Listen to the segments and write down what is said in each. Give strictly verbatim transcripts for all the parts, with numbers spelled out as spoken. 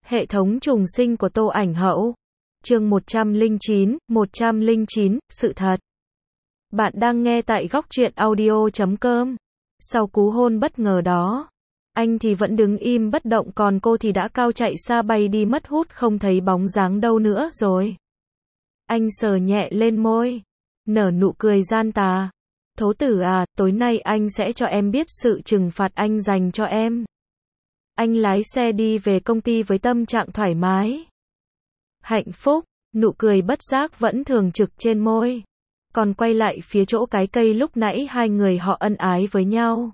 Hệ thống trùng sinh của Tô Ảnh Hậu. Chương một trăm lẻ chín, một trăm lẻ chín, sự thật. Bạn đang nghe tại góc truyện audio chấm com. Sau cú hôn bất ngờ đó, anh thì vẫn đứng im bất động, còn cô thì đã cao chạy xa bay đi mất hút không thấy bóng dáng đâu nữa rồi. Anh sờ nhẹ lên môi, nở nụ cười gian tà. Thố tử à, tối nay anh sẽ cho em biết sự trừng phạt anh dành cho em. Anh lái xe đi về công ty với tâm trạng thoải mái, hạnh phúc, nụ cười bất giác vẫn thường trực trên môi. Còn quay lại phía chỗ cái cây lúc nãy hai người họ ân ái với nhau.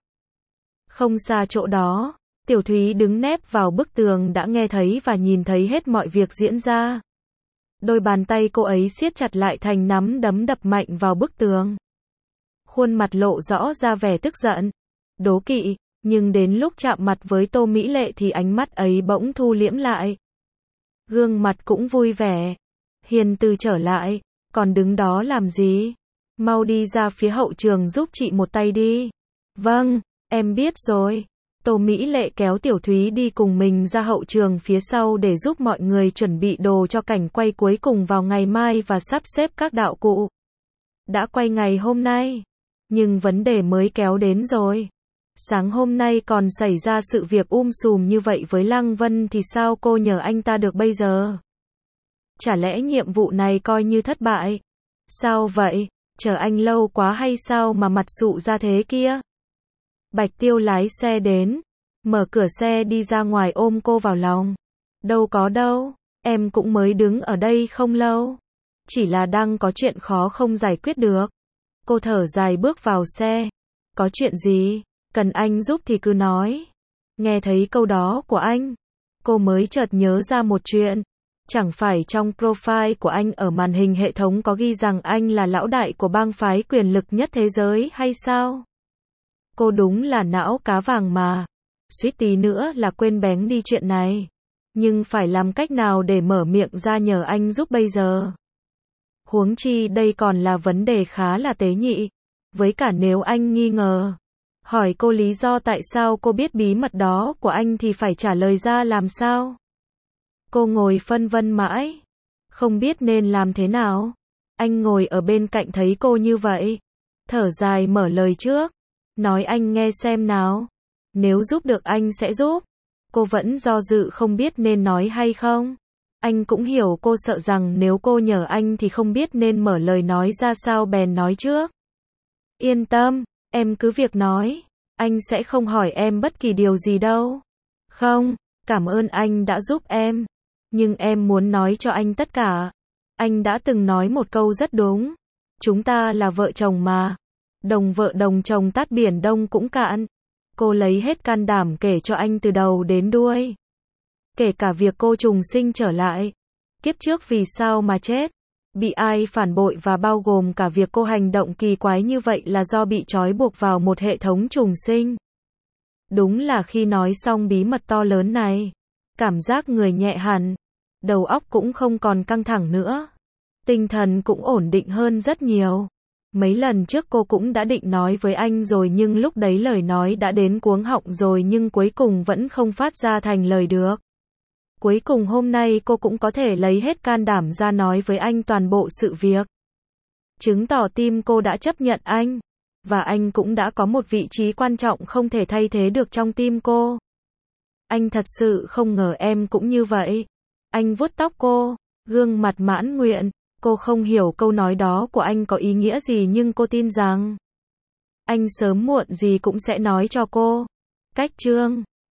Không xa chỗ đó, Tiểu Thúy đứng nép vào bức tường đã nghe thấy và nhìn thấy hết mọi việc diễn ra. Đôi bàn tay cô ấy siết chặt lại thành nắm đấm đập mạnh vào bức tường. Khuôn mặt lộ rõ ra vẻ tức giận, đố kỵ, nhưng đến lúc chạm mặt với Tô Mỹ Lệ thì ánh mắt ấy bỗng thu liễm lại. Gương mặt cũng vui vẻ, hiền từ trở lại, còn đứng đó làm gì? Mau đi ra phía hậu trường giúp chị một tay đi. Vâng, em biết rồi. Tô Mỹ Lệ kéo Tiểu Thúy đi cùng mình ra hậu trường phía sau để giúp mọi người chuẩn bị đồ cho cảnh quay cuối cùng vào ngày mai và sắp xếp các đạo cụ. Đã quay ngày hôm nay, nhưng vấn đề mới kéo đến rồi. Sáng hôm nay còn xảy ra sự việc um sùm như vậy với Lăng Vân thì sao cô nhờ anh ta được bây giờ? Chả lẽ nhiệm vụ này coi như thất bại? Sao vậy? Chờ anh lâu quá hay sao mà mặt sụ ra thế kia? Bạch Tiêu lái xe đến, mở cửa xe đi ra ngoài ôm cô vào lòng. Đâu có đâu, em cũng mới đứng ở đây không lâu. Chỉ là đang có chuyện khó không giải quyết được. Cô thở dài bước vào xe. Có chuyện gì? Cần anh giúp thì cứ nói. Nghe thấy câu đó của anh, cô mới chợt nhớ ra một chuyện. Chẳng phải trong profile của anh ở màn hình hệ thống có ghi rằng anh là lão đại của bang phái quyền lực nhất thế giới hay sao? Cô đúng là não cá vàng mà. Suýt tí nữa là quên bén đi chuyện này. Nhưng phải làm cách nào để mở miệng ra nhờ anh giúp bây giờ? Huống chi đây còn là vấn đề khá là tế nhị. Với cả nếu anh nghi ngờ, hỏi cô lý do tại sao cô biết bí mật đó của anh thì phải trả lời ra làm sao? Cô ngồi phân vân mãi, không biết nên làm thế nào. Anh ngồi ở bên cạnh thấy cô như vậy, thở dài mở lời trước. Nói anh nghe xem nào. Nếu giúp được anh sẽ giúp. Cô vẫn do dự không biết nên nói hay không. Anh cũng hiểu cô sợ rằng nếu cô nhờ anh thì không biết nên mở lời nói ra sao bèn nói trước. Yên tâm, em cứ việc nói. Anh sẽ không hỏi em bất kỳ điều gì đâu. Không, cảm ơn anh đã giúp em. Nhưng em muốn nói cho anh tất cả. Anh đã từng nói một câu rất đúng. Chúng ta là vợ chồng mà. Đồng vợ đồng chồng tát biển Đông cũng cạn. Cô lấy hết can đảm kể cho anh từ đầu đến đuôi. Kể cả việc cô trùng sinh trở lại. Kiếp trước vì sao mà chết. Bị ai phản bội và bao gồm cả việc cô hành động kỳ quái như vậy là do bị trói buộc vào một hệ thống trùng sinh. Đúng là khi nói xong bí mật to lớn này, cảm giác người nhẹ hẳn, đầu óc cũng không còn căng thẳng nữa. Tinh thần cũng ổn định hơn rất nhiều. Mấy lần trước cô cũng đã định nói với anh rồi nhưng lúc đấy lời nói đã đến cuống họng rồi nhưng cuối cùng vẫn không phát ra thành lời được. Cuối cùng hôm nay cô cũng có thể lấy hết can đảm ra nói với anh toàn bộ sự việc. Chứng tỏ tim cô đã chấp nhận anh. Và anh cũng đã có một vị trí quan trọng không thể thay thế được trong tim cô. Anh thật sự không ngờ em cũng như vậy. Anh vuốt tóc cô, gương mặt mãn nguyện. Cô không hiểu câu nói đó của anh có ý nghĩa gì nhưng cô tin rằng anh sớm muộn gì cũng sẽ nói cho cô. Cách chương